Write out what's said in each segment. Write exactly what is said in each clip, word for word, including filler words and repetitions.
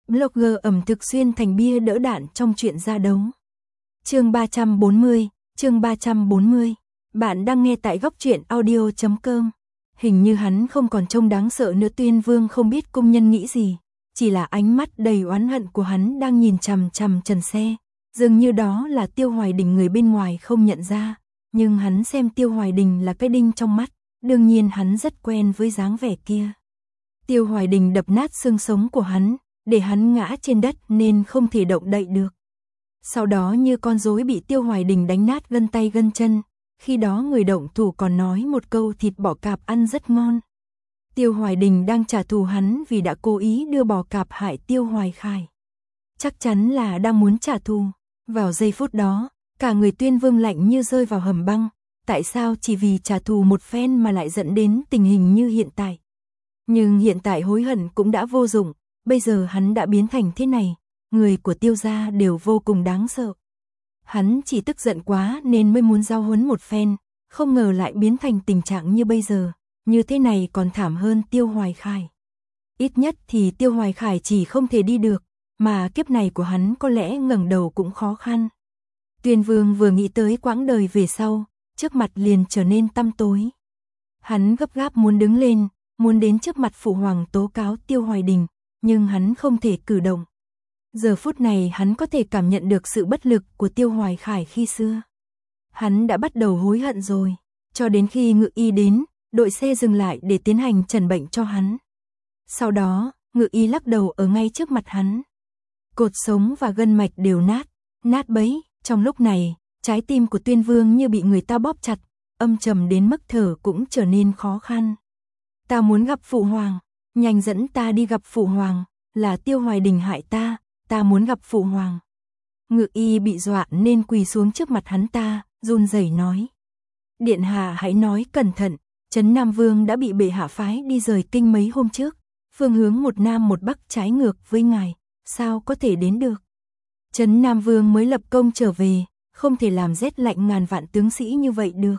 Blogger ẩm thực xuyên thành bia đỡ đạn trong chuyện ra đấu. Chương ba trăm bốn mươi, chương ba trăm bốn mươi. Bạn đang nghe tại góc truyện audio chấm com. Hình như hắn không còn trông đáng sợ nữa. Tuyên Vương không biết công nhân nghĩ gì, chỉ là ánh mắt đầy oán hận của hắn đang nhìn chằm chằm Trần Xe. Dường như đó là Tiêu Hoài Đình, người bên ngoài không nhận ra, nhưng hắn xem Tiêu Hoài Đình là cái đinh trong mắt, đương nhiên hắn rất quen với dáng vẻ kia. Tiêu Hoài Đình đập nát xương sống của hắn, để hắn ngã trên đất nên không thể động đậy được. Sau đó như con rối bị Tiêu Hoài Đình đánh nát gân tay gân chân, khi đó người động thủ còn nói một câu thịt bò cạp ăn rất ngon. Tiêu Hoài Đình đang trả thù hắn vì đã cố ý đưa bò cạp hại Tiêu Hoài Khải. Chắc chắn là đang muốn trả thù. Vào giây phút đó, cả người Tuyên Vương lạnh như rơi vào hầm băng. Tại sao chỉ vì trả thù một phen mà lại dẫn đến tình hình như hiện tại? Nhưng hiện tại hối hận cũng đã vô dụng, bây giờ hắn đã biến thành thế này, người của Tiêu gia đều vô cùng đáng sợ. Hắn chỉ tức giận quá nên mới muốn giao huấn một phen, không ngờ lại biến thành tình trạng như bây giờ, như thế này còn thảm hơn Tiêu Hoài Khải. Ít nhất thì Tiêu Hoài Khải chỉ không thể đi được, mà kiếp này của hắn có lẽ ngẩng đầu cũng khó khăn. Tuyên Vương vừa nghĩ tới quãng đời về sau, trước mặt liền trở nên tăm tối. Hắn gấp gáp muốn đứng lên, muốn đến trước mặt phụ hoàng tố cáo Tiêu Hoài Đình, nhưng hắn không thể cử động. Giờ phút này hắn có thể cảm nhận được sự bất lực của Tiêu Hoài Khải khi xưa. Hắn đã bắt đầu hối hận rồi, cho đến khi Ngự Y đến, đội xe dừng lại để tiến hành trần bệnh cho hắn. Sau đó, Ngự Y lắc đầu ở ngay trước mặt hắn. Cột sống và gân mạch đều nát, nát bấy. Trong lúc này, trái tim của Tuyên Vương như bị người ta bóp chặt, âm trầm đến mức thở cũng trở nên khó khăn. Ta muốn gặp phụ hoàng, nhanh dẫn ta đi gặp phụ hoàng, là Tiêu Hoài Đình hại ta, ta muốn gặp phụ hoàng. Ngự Y bị dọa nên quỳ xuống trước mặt hắn ta, run rẩy nói. Điện hạ hãy nói cẩn thận, Trấn Nam Vương đã bị bệ hạ phái đi rời kinh mấy hôm trước, phương hướng một nam một bắc trái ngược với ngài, sao có thể đến được. Trấn Nam Vương mới lập công trở về, không thể làm rét lạnh ngàn vạn tướng sĩ như vậy được.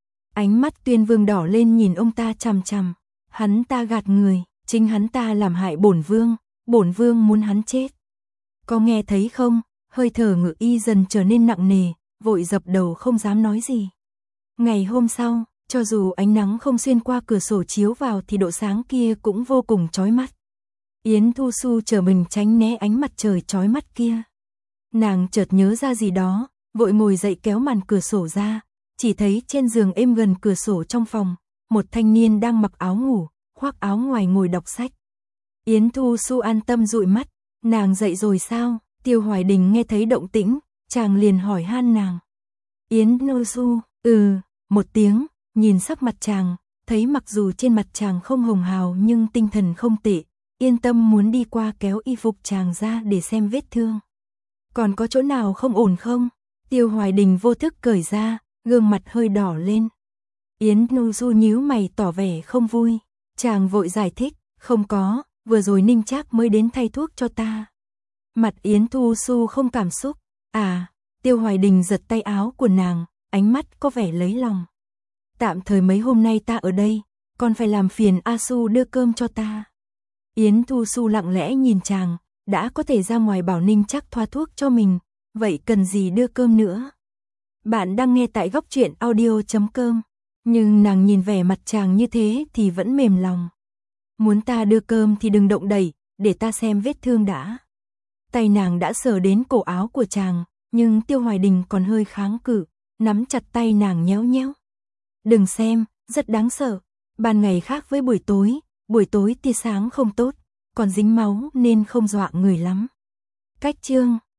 Ánh mắt Tuyên Vương đỏ lên nhìn ông ta chằm chằm, hắn ta gạt người, chính hắn ta làm hại bổn vương, bổn vương muốn hắn chết. Có nghe thấy không? Hơi thở Ngự Y dần trở nên nặng nề, vội dập đầu không dám nói gì. Ngày hôm sau, cho dù ánh nắng không xuyên qua cửa sổ chiếu vào thì độ sáng kia cũng vô cùng chói mắt. Yến Thu Xu chờ mình tránh né ánh mặt trời chói mắt kia. Nàng chợt nhớ ra gì đó, vội ngồi dậy kéo màn cửa sổ ra, chỉ thấy trên giường êm gần cửa sổ trong phòng, một thanh niên đang mặc áo ngủ, khoác áo ngoài ngồi đọc sách. Yến Thu Xu an tâm dụi mắt, nàng dậy rồi sao? Tiêu Hoài Đình nghe thấy động tĩnh, chàng liền hỏi han nàng. Yến Thu Xu, ừ, một tiếng, nhìn sắc mặt chàng, thấy mặc dù trên mặt chàng không hồng hào nhưng tinh thần không tệ, yên tâm muốn đi qua kéo y phục chàng ra để xem vết thương. Còn có chỗ nào không ổn không? Tiêu Hoài Đình vô thức cởi ra, gương mặt hơi đỏ lên. Yến Thu Xu nhíu mày tỏ vẻ không vui, chàng vội giải thích, không có, vừa rồi Ninh Trác mới đến thay thuốc cho ta. Mặt Yến Thu Xu không cảm xúc, à, Tiêu Hoài Đình giật tay áo của nàng, ánh mắt có vẻ lấy lòng. Tạm thời mấy hôm nay ta ở đây, còn phải làm phiền A Xu đưa cơm cho ta. Yến Thu Xu lặng lẽ nhìn chàng, đã có thể ra ngoài bảo Ninh Trác thoa thuốc cho mình, vậy cần gì đưa cơm nữa. Bạn đang nghe tại góc truyện audio chấm com, nhưng nàng nhìn vẻ mặt chàng như thế thì vẫn mềm lòng. Muốn ta đưa cơm thì đừng động đẩy, để ta xem vết thương đã. Tay nàng đã sờ đến cổ áo của chàng, nhưng Tiêu Hoài Đình còn hơi kháng cự, nắm chặt tay nàng nhéo nhéo. Đừng xem, rất đáng sợ, ban ngày khác với buổi tối, buổi tối tia sáng không tốt, còn dính máu nên không dọa người lắm. Cách chương,